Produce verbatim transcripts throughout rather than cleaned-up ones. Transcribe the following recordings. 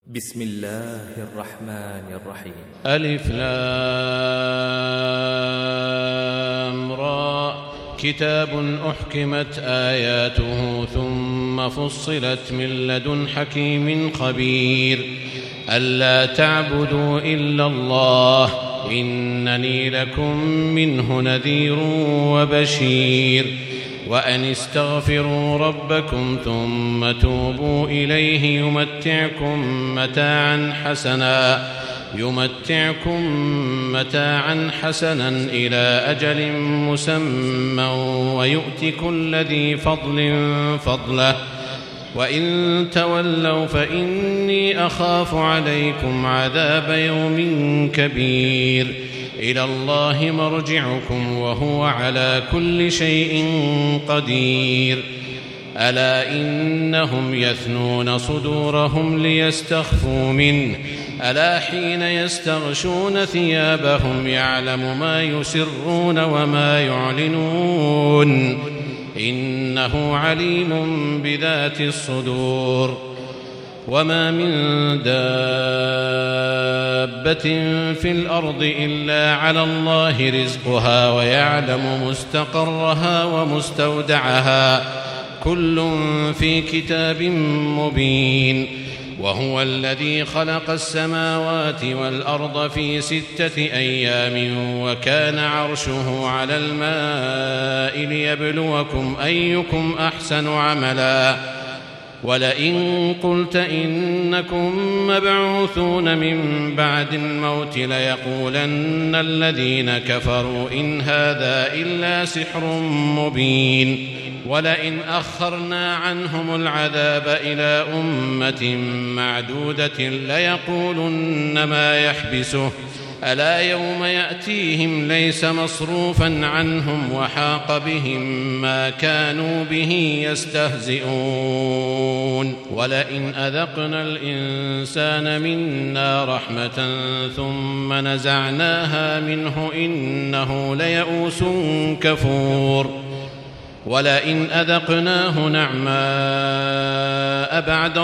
بسم الله الرحمن الرحيم. ألف لام را كتاب أحكمت آياته ثم فصلت من لدن حكيم خبير ألا تعبدوا إلا الله إنني لكم منه نذير وبشير وأن استغفروا ربكم ثم توبوا إليه يمتعكم متاعا حسنا يمتعكم متاعا حسنا إلى أجل مسمى ويؤت كل ذي فضل فضله وإن تولوا فإني أخاف عليكم عذاب يوم كبير إلى الله مرجعكم وهو على كل شيء قدير ألا إنهم يثنون صدورهم ليستخفوا منه ألا حين يستغشون ثيابهم يعلم ما يسرون وما يعلنون إنه عليم بذات الصدور وما من دابة في الأرض إلا على الله رزقها ويعلم مستقرها ومستودعها كل في كتاب مبين وهو الذي خلق السماوات والأرض في ستة أيام وكان عرشه على الماء ليبلوكم أيكم أحسن عملا ولئن قلت إنكم مبعوثون من بعد الموت ليقولن الذين كفروا إن هذا إلا سحر مبين ولئن أخرنا عنهم العذاب إلى أمة معدودة ليقولن ما يحبسه ألا يوم يأتيهم ليس مصروفا عنهم وحاق بهم ما كانوا به يستهزئون ولئن أذقنا الإنسان منا رحمة ثم نزعناها منه إنه ليئوس كفور ولئن أذقناه نعماء بعد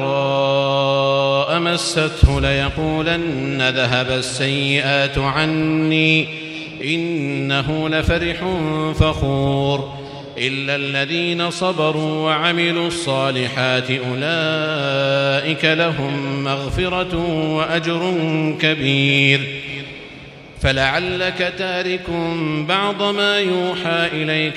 ضراء مسته ليقولن ذهب السيئات عني إنه لفرح فخور إلا الذين صبروا وعملوا الصالحات أولئك لهم مغفرة وأجر كبير فلعلك تارك بعض ما يوحى إليك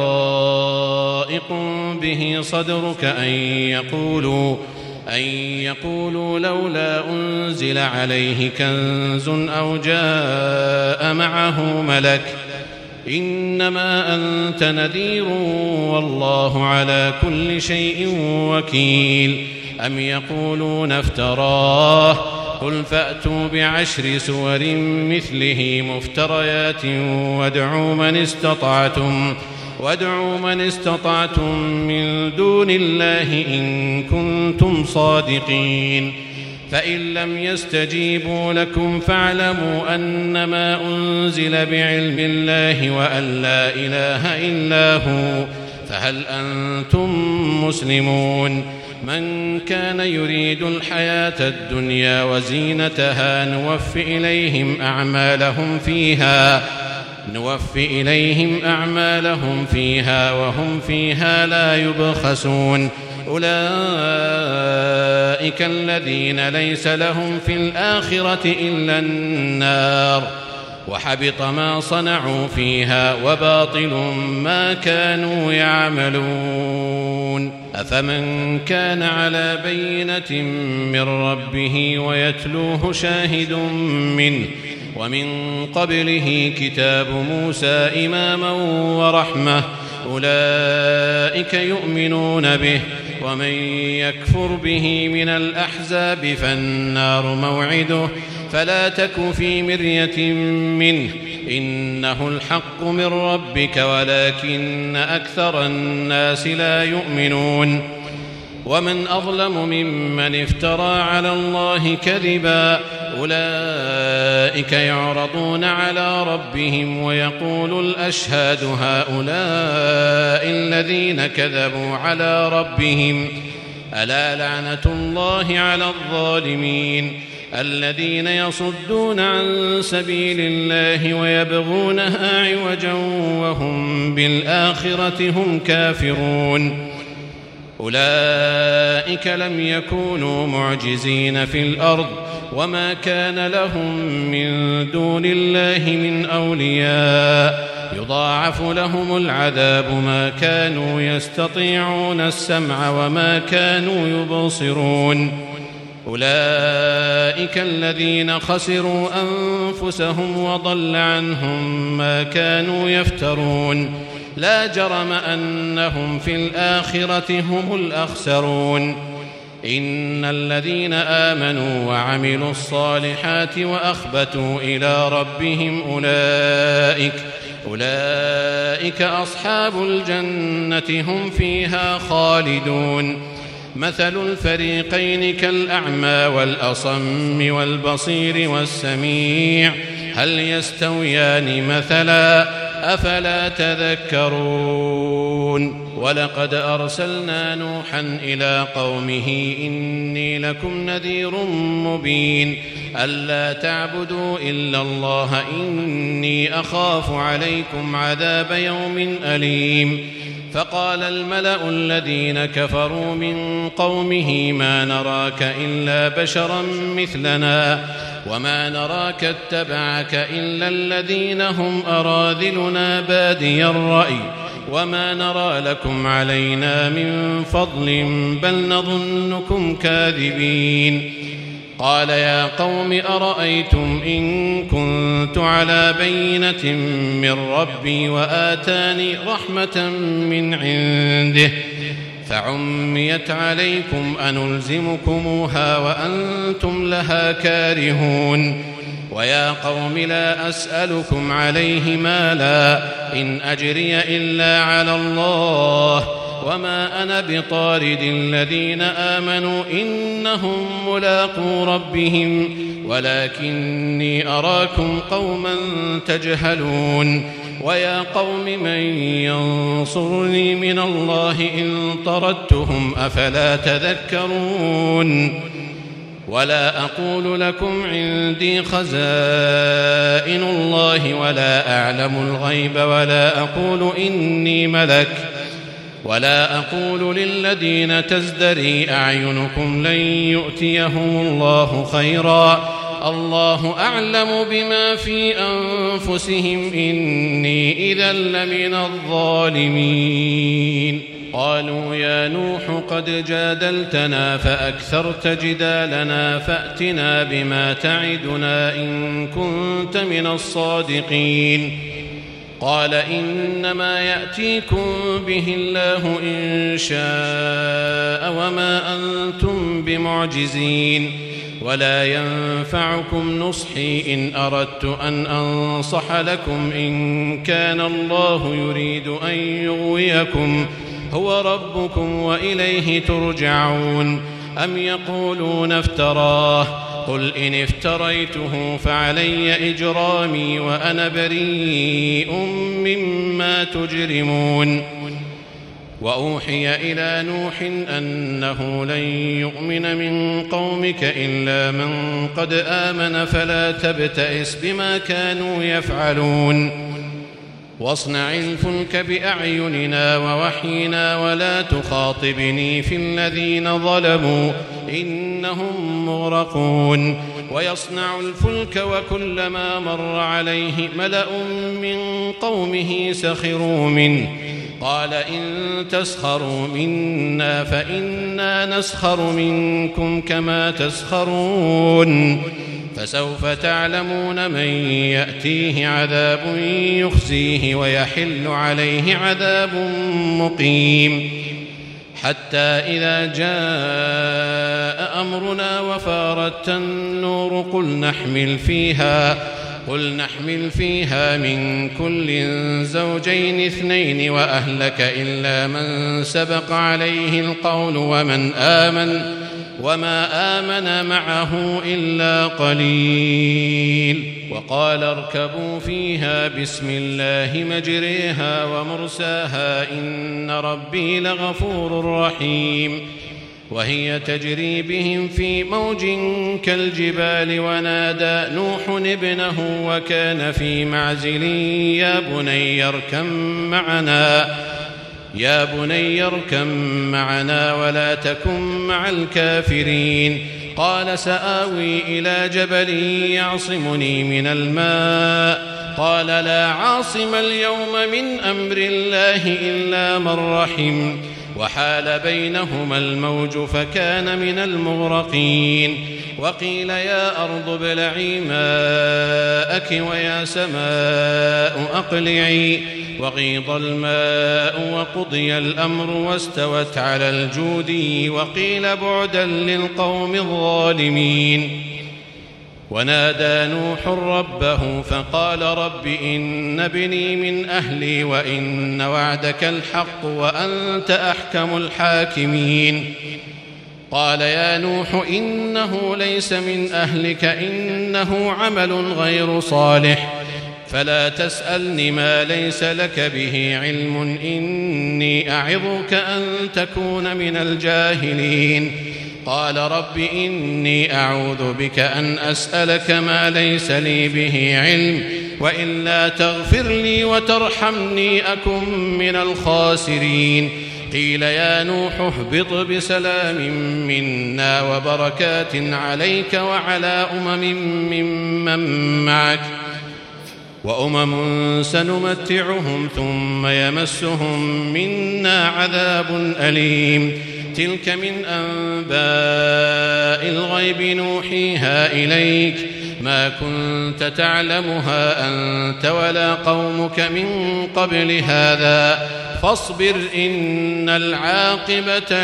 وضائق به صدرك أن يقولوا أن يقولوا لولا أنزل عليه كنز أو جاء معه ملك إنما أنت نذير والله على كل شيء وكيل أم يقولون افتراه قل فأتوا بعشر سور مثله مفتريات وادعوا من استطعتم وادعوا من استطعتم من دون الله إن كنتم صادقين فإن لم يستجيبوا لكم فاعلموا أنما أنزل بعلم الله وأن لا إله إلا هو فهل أنتم مسلمون من كان يريد الحياة الدنيا وزينتها نوفي إليهم أعمالهم فيها نوفي إليهم أعمالهم فيها وهم فيها لا يبخسون أولئك الذين ليس لهم في الآخرة إلا النار وحبط ما صنعوا فيها وباطل ما كانوا يعملون أفمن كان على بينة من ربه ويتلوه شاهد منه ومن قبله كتاب موسى إماما ورحمة أولئك يؤمنون به ومن يكفر به من الأحزاب فالنار موعده فلا تك في مرية منه إنه الحق من ربك ولكن أكثر الناس لا يؤمنون ومن أظلم ممن افترى على الله كذبا أولئك يعرضون على ربهم ويقول الأشهاد هؤلاء الذين كذبوا على ربهم ألا لعنة الله على الظالمين الذين يصدون عن سبيل الله ويبغونها عوجا وهم بالآخرة هم كافرون أولئك لم يكونوا معجزين في الأرض وما كان لهم من دون الله من أولياء يضاعف لهم العذاب ما كانوا يستطيعون السمع وما كانوا يبصرون أولئك الذين خسروا أنفسهم وضل عنهم ما كانوا يفترون لا جرم أنهم في الآخرة هم الأخسرون إن الذين آمنوا وعملوا الصالحات وأخبتوا إلى ربهم أولئك أولئك أصحاب الجنة هم فيها خالدون مثل الفريقين كالأعمى والأصم والبصير والسميع هل يستويان مثلا أفلا تذكرون ولقد أرسلنا نوحا إلى قومه إني لكم نذير مبين ألا تعبدوا إلا الله إني أخاف عليكم عذاب يوم أليم فقال الملأ الذين كفروا من قومه ما نراك إلا بشرا مثلنا وما نراك اتبعك إلا الذين هم أراذلنا بادي الرأي وما نرى لكم علينا من فضل بل نظنكم كاذبين قال يا قوم أرأيتم إن كنت على بينة من ربي وآتاني رحمة من عنده فعميت عليكم أنلزمكموها وأنتم لها كارهون ويا قوم لا أسألكم عليه مالا إن أجري إلا على الله وما أنا بطارد الذين آمنوا إنهم ملاقو ربهم ولكني أراكم قوما تجهلون ويا قوم من ينصرني من الله إن طردتهم أفلا تذكرون ولا أقول لكم عندي خزائن الله ولا أعلم الغيب ولا أقول إني ملك ولا أقول للذين تزدري أعينكم لن يؤتيهم الله خيرا الله أعلم بما في أنفسهم إني إذا لمن الظالمين قالوا يا نوح قد جادلتنا فأكثرت جدالنا فأتنا بما تعدنا إن كنت من الصادقين قال إنما يأتيكم به الله إن شاء وما أنتم بمعجزين ولا ينفعكم نصحي إن أردت أن أنصح لكم إن كان الله يريد أن يغويكم هو ربكم وإليه ترجعون أم يقولون افتراه قل إن افتريته فعلي إجرامي وأنا بريء مما تجرمون وأوحي إلى نوح أنه لن يؤمن من قومك إلا من قد آمن فلا تبتئس بما كانوا يفعلون واصنع الفلك بأعيننا ووحينا ولا تخاطبني في الذين ظلموا إنهم مغرقون ويصنع الفلك وكلما مر عليه ملأ من قومه سخروا منه قال إن تسخروا منا فإنا نسخر منكم كما تسخرون فسوف تعلمون من يأتيه عذاب يخزيه ويحل عليه عذاب مقيم حتى إذا جاء أمرنا وفارت النور قل نحمل فيها قل نحمل فيها من كل زوجين اثنين وأهلك إلا من سبق عليه القول ومن آمن وما آمن معه إلا قليل وقال اركبوا فيها بسم الله مجريها ومرساها إن ربي لغفور رحيم وهي تجري بهم في موج كالجبال ونادى نوح ابنه وكان في معزل يا بني اركب معنا يا بني اركب معنا ولا تكن مع الكافرين قال سآوي إلى جبل يعصمني من الماء قال لا عاصم اليوم من أمر الله إلا من رحم وحال بينهما الموج فكان من المغرقين وقيل يا أرض ابلعي ماءك ويا سماء أقلعي وغيض الماء وقضي الأمر واستوت على الجودي وقيل بعدا للقوم الظالمين ونادى نوح ربه فقال رب إن ابني من أهلي وإن وعدك الحق وأنت أحكم الحاكمين قال يا نوح إنه ليس من أهلك إنه عمل غير صالح فلا تسألني ما ليس لك به علم إني أعظك أن تكون من الجاهلين قال رب إني أعوذ بك أن أسألك ما ليس لي به علم وإلا تغفر لي وترحمني أكن من الخاسرين قيل يا نوح اهبط بسلام منا وبركات عليك وعلى أمم ممن معك وأمم سنمتعهم ثم يمسهم منا عذاب أليم تلك من أنباء الغيب نوحيها إليك ما كنت تعلمها أنت ولا قومك من قبل هذا فاصبر إن العاقبة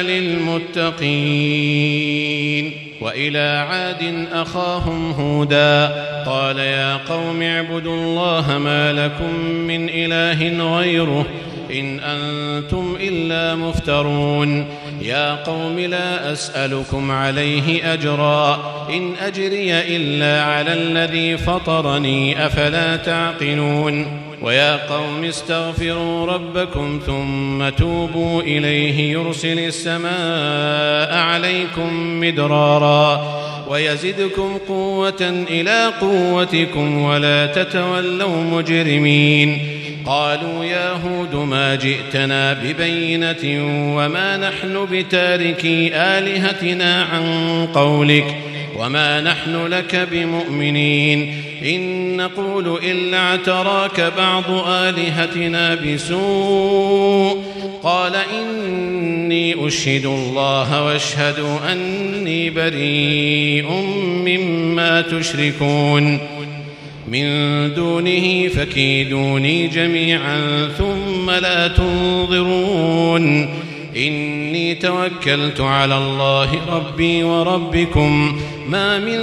للمتقين وإلى عاد أخاهم هودا قال يا قوم اعبدوا الله ما لكم من إله غيره إن أنتم إلا مفترون يا قوم لا أسألكم عليه أجرا إن أجري إلا على الذي فطرني أفلا تعقلون ويا قوم استغفروا ربكم ثم توبوا إليه يرسل السماء عليكم مدرارا ويزدكم قوة إلى قوتكم ولا تتولوا مجرمين قالوا يا هود ما جئتنا ببينة وما نحن بتاركي آلهتنا عن قولك وما نحن لك بمؤمنين إن نقول إلا اعتراك بعض آلهتنا بسوء قال إني أشهد الله واشهدوا أني بريء مما تشركون من دونه فكيدوني جميعا ثم لا تنظرون إني توكلت على الله ربي وربكم ما من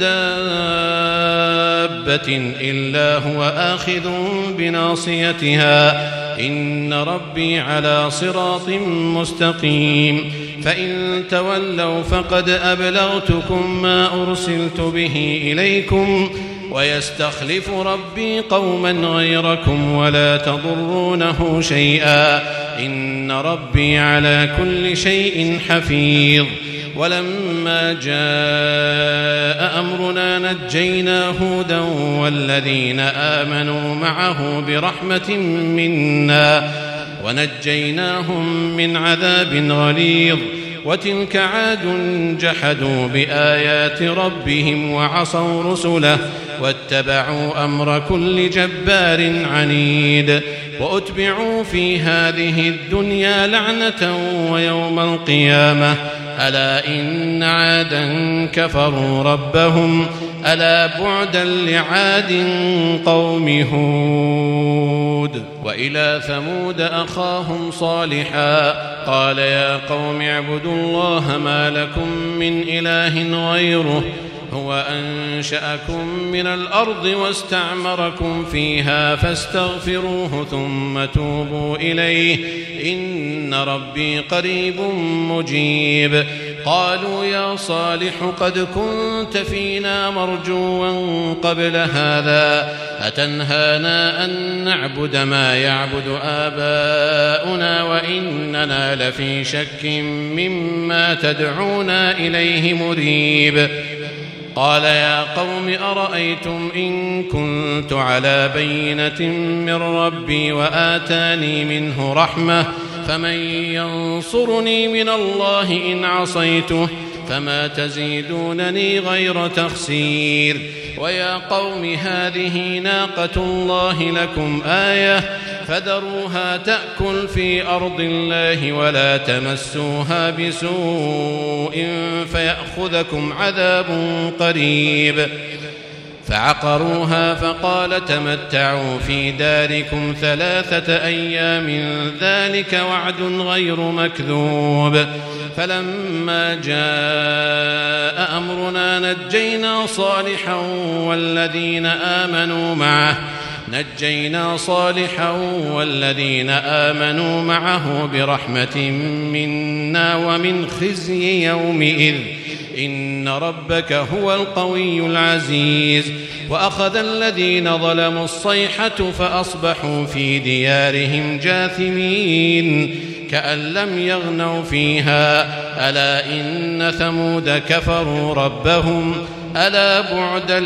دابة إلا هو آخذ بناصيتها إن ربي على صراط مستقيم فإن تولوا فقد أبلغتكم ما أرسلت به إليكم ويستخلف ربي قوما غيركم ولا تضرونه شيئا إن ربي على كل شيء حفيظ ولما جاء أمرنا نجينا هودا والذين آمنوا معه برحمة منا ونجيناهم من عذاب غليظ وتلك عاد جحدوا بآيات ربهم وعصوا رسله واتبعوا أمر كل جبار عنيد وأتبعوا في هذه الدنيا لعنة ويوم القيامة ألا إن عادا كفروا ربهم ألا بعدا لعاد قوم هود وإلى ثمود أخاهم صالحا قال يا قوم اعبدوا الله ما لكم من إله غيره هو أنشأكم من الأرض واستعمركم فيها فاستغفروه ثم توبوا إليه إن ربي قريب مجيب قالوا يا صالح قد كنت فينا مرجوا قبل هذا أتنهانا أن نعبد ما يعبد آباؤنا وإننا لفي شك مما تدعونا إليه مريب. قال يا قوم أرأيتم إن كنت على بينة من ربي وآتاني منه رحمة فمن ينصرني من الله إن عصيته فما تزيدونني غير تخسير. ويا قوم هذه ناقة الله لكم آية فذروها تأكل في أرض الله ولا تمسوها بسوء فيأخذكم عذاب قريب. فعقروها فقال تمتعوا في داركم ثلاثة أيام ذلك وعد غير مكذوب. فلما جاء أمرنا نجينا صالحا والذين آمنوا معه نجينا صالحا والذين آمنوا معه برحمة منا ومن خزي يومئذ إن ربك هو القوي العزيز. وأخذ الذين ظلموا الصيحة فأصبحوا في ديارهم جاثمين كأن لم يغنوا فيها ألا إن ثمود كفروا ربهم ألا بعدا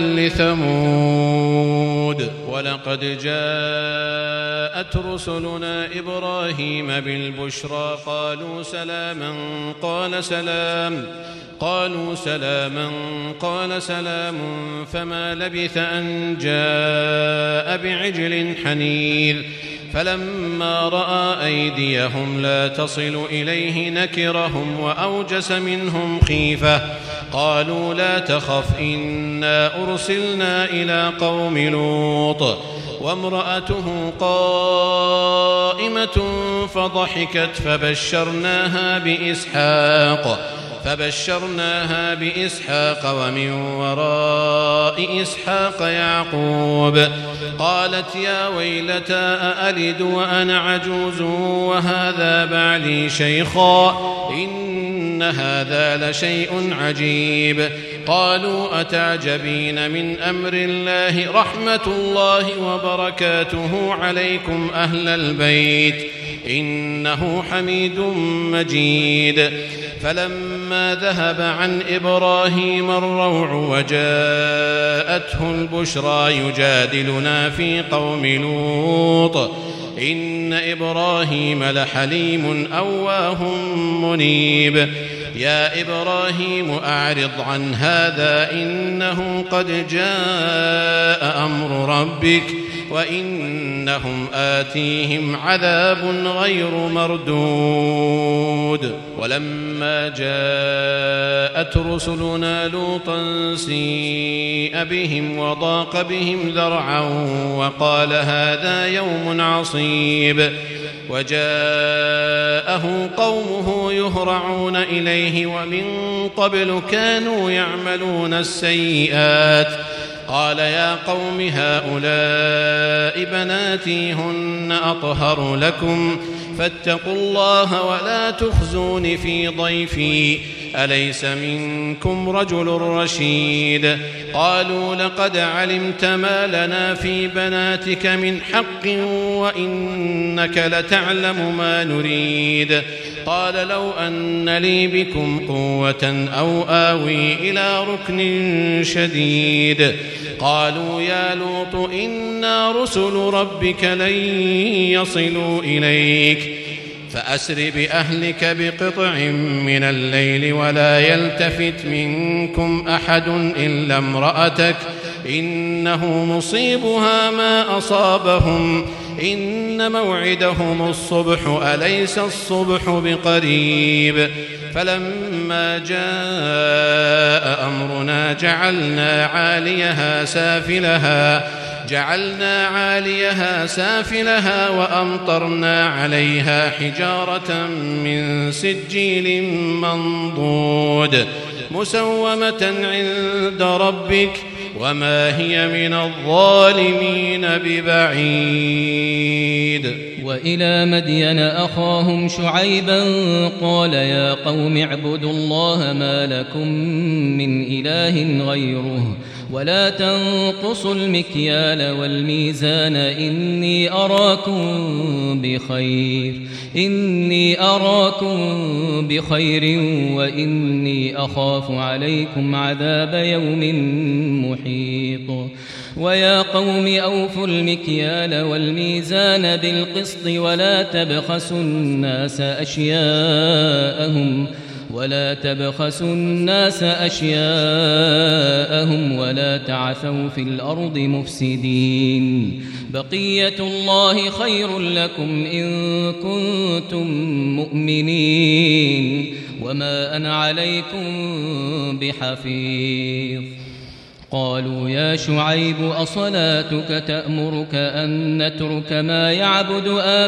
لثمود. ولقد جاءت رسلنا إبراهيم بالبشرى قالوا سلاما قال سلام قالوا سلاما قال سلام فما لبث أن جاء بعجل حنيذ. فلما رأى أيديهم لا تصل إليه نكرهم وأوجس منهم خيفة قالوا لا تخف إنا أرسلنا إلى قوم لوط وامرأته قائمة فضحكت فبشرناها بإسحاق فبشرناها بإسحاق ومن وراء إسحاق يعقوب. قالت يا ويلتى أألد وأنا عجوز وهذا بعلي شيخا إن هذا لشيء عجيب. قالوا أتعجبين من أمر الله رحمة الله وبركاته عليكم أهل البيت إنه حميد مجيد. فلما ذهب عن إبراهيم الروع وجاءته البشرى يجادلنا في قوم لوط إن إبراهيم لحليم أواه منيب. يا إبراهيم أعرض عن هذا إنه قد جاء أمر ربك وإنهم آتيهم عذاب غير مردود. ولما جاءت رسلنا لوطا سيء بهم وضاق بهم ذرعا وقال هذا يوم عصيب. وجاءه قومه يهرعون إليه ومن قبل كانوا يعملون السيئات. قال يا قوم هؤلاء بناتي هن أطهر لكم فاتقوا الله ولا تخزون في ضيفي أليس منكم رجل رشيد. قالوا لقد علمت ما لنا في بناتك من حق وإنك لتعلم ما نريد. قال لو أن لي بكم قوة أو آوي إلى ركن شديد. قالوا يا لوط إنا رسل ربك لن يصلوا إليك فأسر بأهلك بقطع من الليل ولا يلتفت منكم أحد إلا امرأتك إنه مصيبها ما أصابهم إن موعدهم الصبح أليس الصبح بقريب. فلما جاء أمرنا جعلنا عاليها سافلها جعلنا عاليها سافلها وأمطرنا عليها حجارة من سجيل منضود مسومة عند ربك وما هي من الظالمين ببعيد. وإلى مدين أخاهم شعيبا قال يا قوم اعبدوا الله ما لكم من إله غيره ولا تنقصوا المكيال والميزان إني أراكم بخير إني أراكم بخير وإني أخاف عليكم عذاب يوم محيط. ويا قوم أوفوا المكيال والميزان بالقسط ولا تبخسوا الناس أشياءهم ولا تبخسوا الناس أشياءهم ولا تعثوا في الأرض مفسدين. بقية الله خير لكم إن كنتم مؤمنين وما أنا عليكم بحفيظ. قالوا يا شعيب أصلاتك تأمرك أن نترك ما يعبد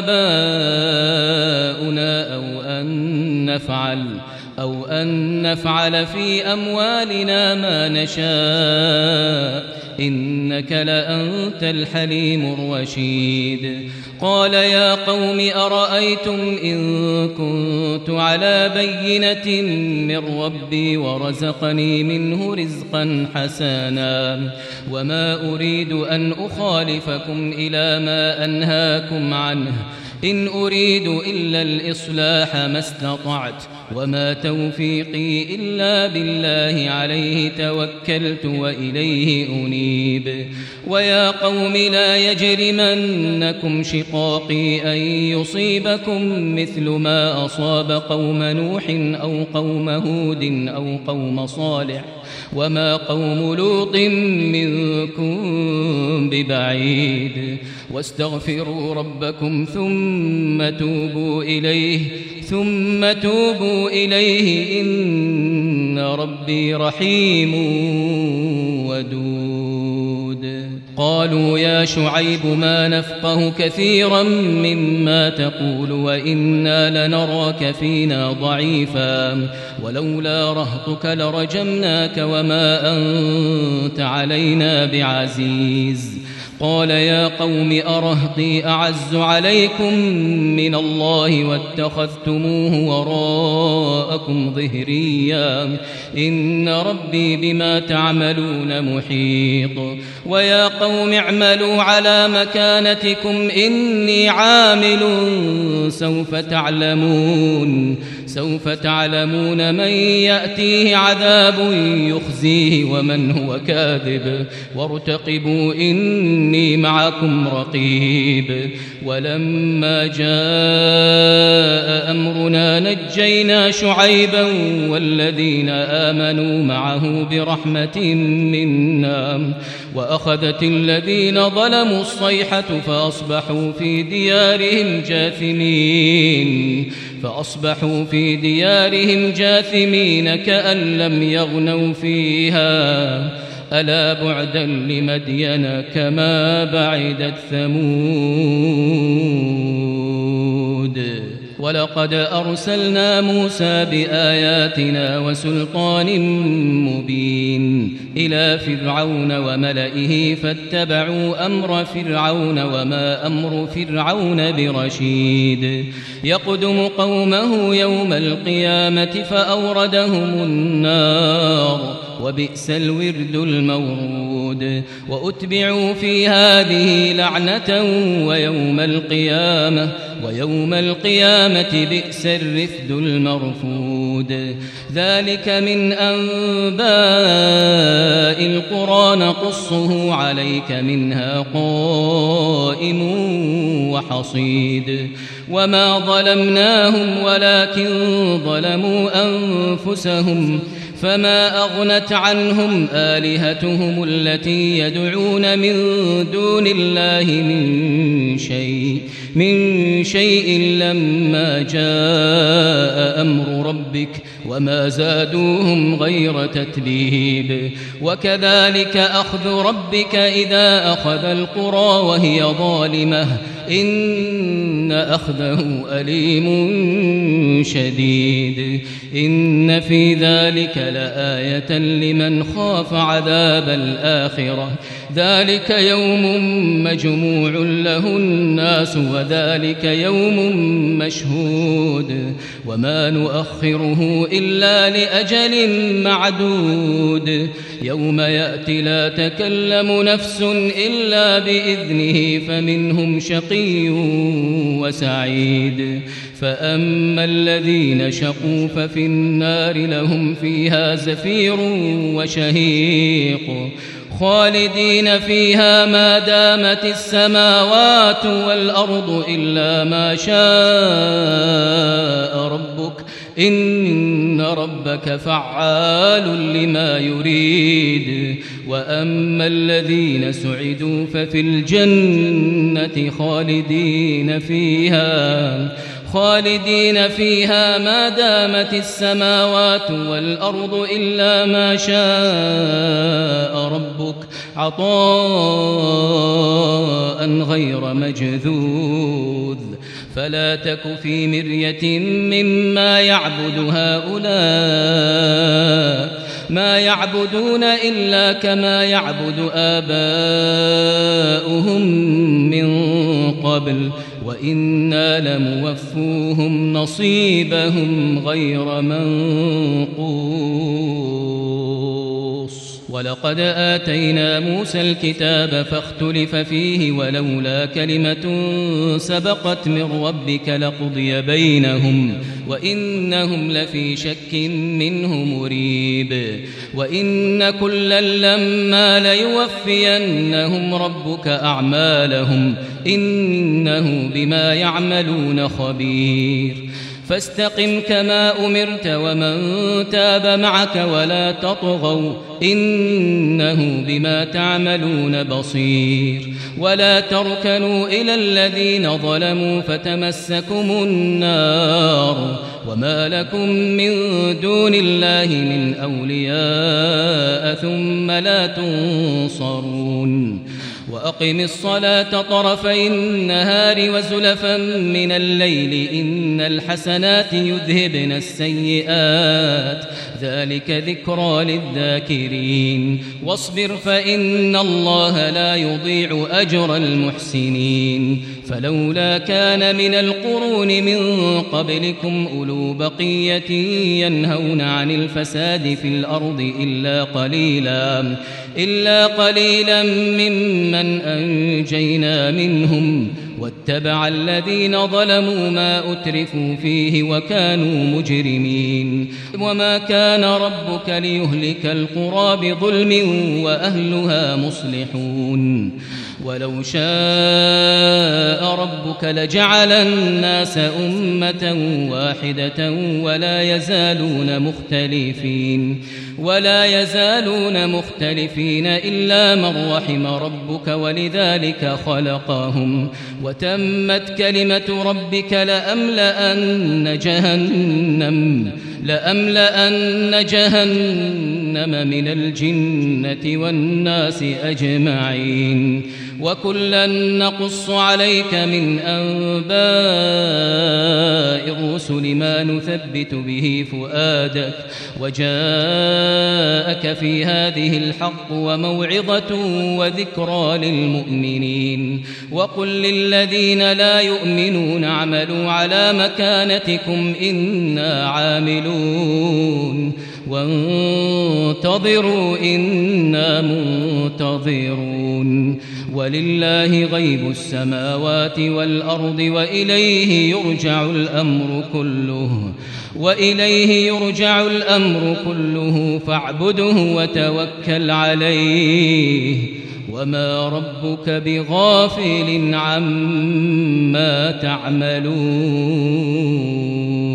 آباؤنا أو أن نفعل أو أن نفعل في أموالنا ما نشاء إنك لأنت الحليم الرشيد. قال يا قوم أرأيتم إن كنت على بينة من ربي ورزقني منه رزقا حسنا وما أريد أن أخالفكم إلى ما أنهاكم عنه إن أريد إلا الإصلاح ما استطعت وما توفيقي إلا بالله عليه توكلت وإليه أنيب. ويا قوم لا يجرمنكم شقاقي أن يصيبكم مثل ما أصاب قوم نوح أو قوم هود أو قوم صالح وما قوم لوط منكم ببعيد. واستغفروا ربكم ثم توبوا إليه ثم توبوا إليه إن ربي رحيم ودود. قالوا يا شعيب ما نفقه كثيرا مما تقول وإنا لنراك فينا ضعيفا ولولا رهطك لرجمناك وما أنت علينا بعزيز. قال يا قوم أرهطي أعز عليكم من الله واتخذتموه وراءكم ظهريا إن ربي بما تعملون محيط. ويا قوم اعملوا على مكانتكم إني عامل سوف تعلمون سوف تعلمون من يأتيه عذاب يخزيه ومن هو كاذب وارتقبوا إني معكم رقيب. ولما جاء أمرنا نجينا شعيبا والذين آمنوا معه برحمة منا وأخذت الذين ظلموا الصيحة فأصبحوا في ديارهم جاثمين فأصبحوا في ديارهم جاثمين كأن لم يغنوا فيها ألا بعدا لمدين كما بعدت ثمود. ولقد أرسلنا موسى بآياتنا وسلطان مبين إلى فرعون وملئه فاتبعوا أمر فرعون وما أمر فرعون برشيد. يقدم قومه يوم القيامة فأوردهم النار وبئس الورد المورود. وأتبعوا في هذه لعنة ويوم القيامة ويوم القيامة بئس الرفد المرفود. ذلك من أنباء القرى نقصه عليك منها قائم وحصيد. وما ظلمناهم ولكن ظلموا أنفسهم فما أغنت عنهم آلهتهم التي يدعون من دون الله من شيء من شيء لما جاء أمر ربك وما زادوهم غير تتبيب. وكذلك أخذ ربك إذا أخذ القرى وهي ظالمة إن أخذه أليم شديد إن في ذلك لآية لمن خاف عذاب الآخرة ذلك يوم مجموع له الناس وذلك يوم مشهود وما نؤخره إلا لأجل معدود يوم يأتي لا تكلم نفس إلا بإذنه فمنهم شقي وسعيد فأما الذين شقوا ففي النار لهم فيها زفير وشهيق خالدين فيها ما دامت السماوات والأرض إلا ما شاء ربك إن ربك فعال لما يريد وأما الذين سعدوا ففي الجنة خالدين فيها خالدين فيها ما دامت السماوات والأرض إلا ما شاء ربك عطاء غير مجذوذ فلا تك في مرية مما يعبد هؤلاء ما يعبدون إلا كما يعبد آباؤهم من قبل وإنا لموفوهم نصيبهم غير منقوص ولقد آتينا موسى الكتاب فاختلف فيه ولولا كلمة سبقت من ربك لقضي بينهم وإنهم لفي شك منه مريب وإن كلا لما ليوفينهم ربك أعمالهم إنه بما يعملون خبير فاستقم كما أمرت ومن تاب معك ولا تطغوا إنه بما تعملون بصير ولا تركنوا إلى الذين ظلموا فتمسكم النار وما لكم من دون الله من أولياء ثم لا تنصرون وأقم الصلاة طرفي النهار وزلفا من الليل إن الحسنات يذهبن السيئات ذلك ذكرى للذاكرين واصبر فإن الله لا يضيع أجر المحسنين فلولا كان من القرون من قبلكم أولو بقية ينهون عن الفساد في الأرض إلا قليلا إلا قليلا ممن أنجينا منهم واتبع الذين ظلموا ما أترفوا فيه وكانوا مجرمين وما كان ربك ليهلك القرى بظلم وأهلها مصلحون ولو شاء ربك لجعل الناس أمة واحدة ولا يزالون مختلفين ولا يزالون مختلفين إلا من رحم ربك ولذلك خلقهم وتمت كلمة ربك لأملأن جهنم لأملأن جهنم من الجنة والناس أجمعين وكلا نقص عليك من أنباء الرسل ما نثبت به فؤادك وجاءك في هذه الحق وموعظة وذكرى للمؤمنين وقل للذين لا يؤمنون اعملوا على مكانتكم إنا عاملون وانتظروا إنا منتظرون ولله غيب السماوات والأرض وإليه يرجع الأمر كله وإليه يرجع الأمر كله فاعبده وتوكل عليه وما ربك بغافل عما تعملون